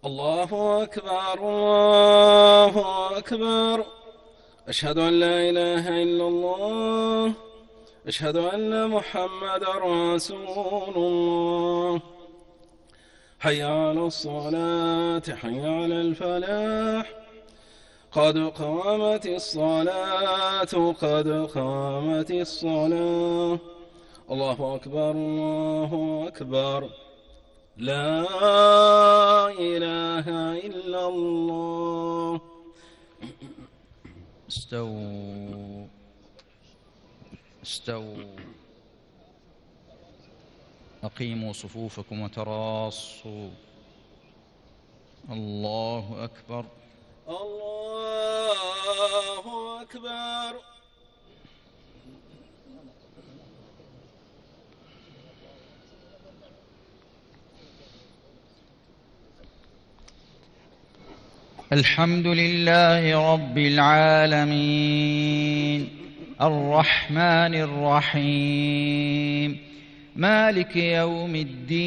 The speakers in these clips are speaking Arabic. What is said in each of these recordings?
الله أكبر الله أكبر. أشهد أن لا إله إلا الله. أشهد أن محمدا رسول الله. حي على الصلاة حي على الفلاح. قد قامت الصلاة قد قامت الصلاة. الله أكبر الله أكبر. لا إله إلا الله. استووا استووا. أقيموا صفوفكم وتراصوا. الله أكبر الله أكبر. الحمد لله رب العالمين الرحمن الرحيم مالك يوم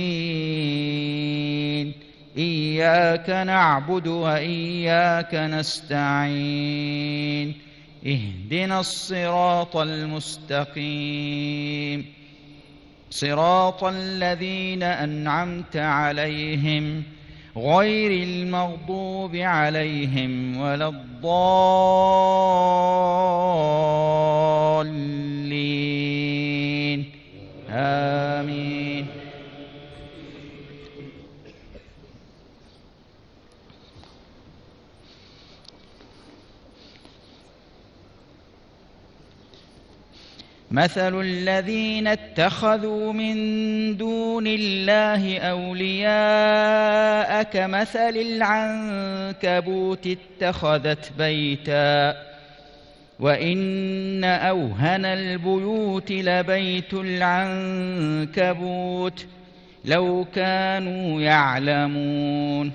الدين. إياك نعبد وإياك نستعين. اهدنا الصراط المستقيم صراط الذين أنعمت عليهم غير المغضوب عليهم ولا الضالين. آمين. مثل الذين اتخذوا من دون الله أولياء كمثل العنكبوت اتخذت بيتا وإن أوهن البيوت لبيت العنكبوت لو كانوا يعلمون.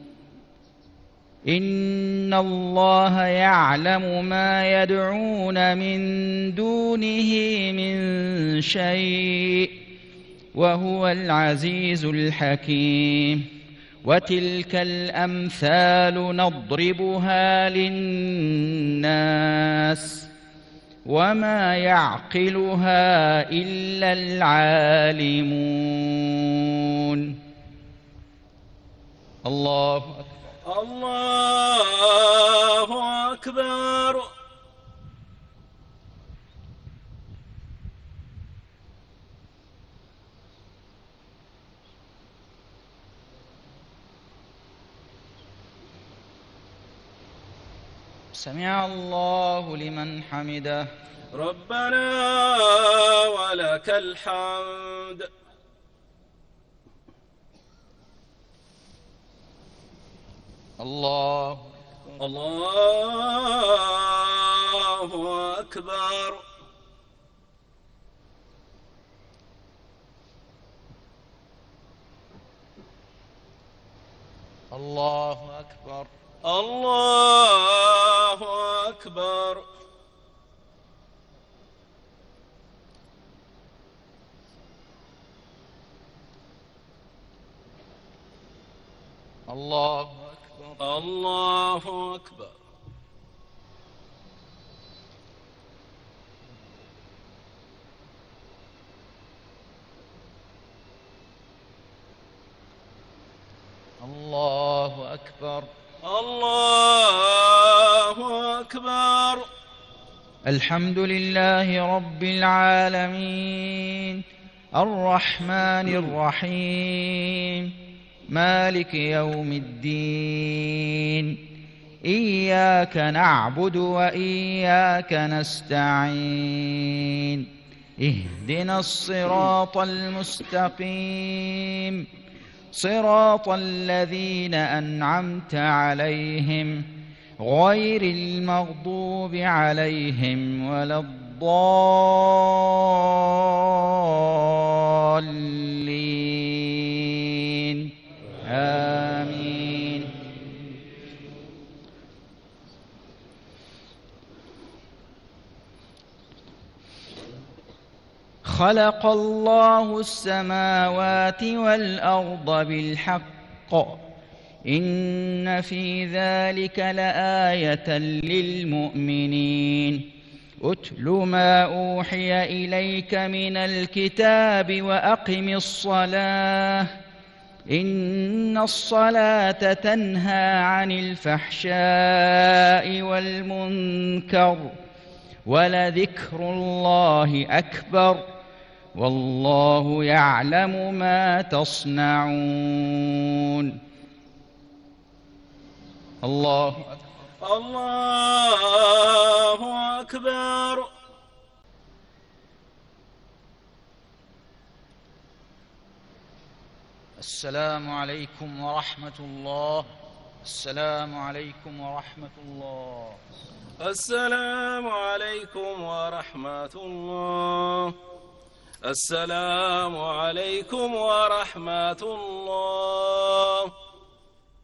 إن الله يعلم ما يدعون من دونه من شيء وهو العزيز الحكيم. وتلك الأمثال نضربها للناس وما يعقلها إلا العالمون. الله أكبر الله أكبر. سمع الله لمن حمده. ربنا ولك الحمد. الله الله أكبر. الله أكبر. الله أكبر. الله أكبر. الله أكبر. الله أكبر. الله أكبر. الحمد لله رب العالمين الرحمن الرحيم مالك يوم الدين. إياك نعبد وإياك نستعين. اهدنا الصراط المستقيم صراط الذين أنعمت عليهم غير المغضوب عليهم ولا الضالين. آمين. خلق الله السماوات والأرض بالحق إن في ذلك لآية للمؤمنين أتل ما أوحي إليك من الكتاب وأقم الصلاة إن الصلاة تنهى عن الفحشاء والمنكر ولذكر الله أكبر والله يعلم ما تصنعون. الله أكبر. الله أكبر. السلام عليكم ورحمة الله. السلام عليكم ورحمة الله. السلام عليكم ورحمة الله. السلام عليكم ورحمة الله.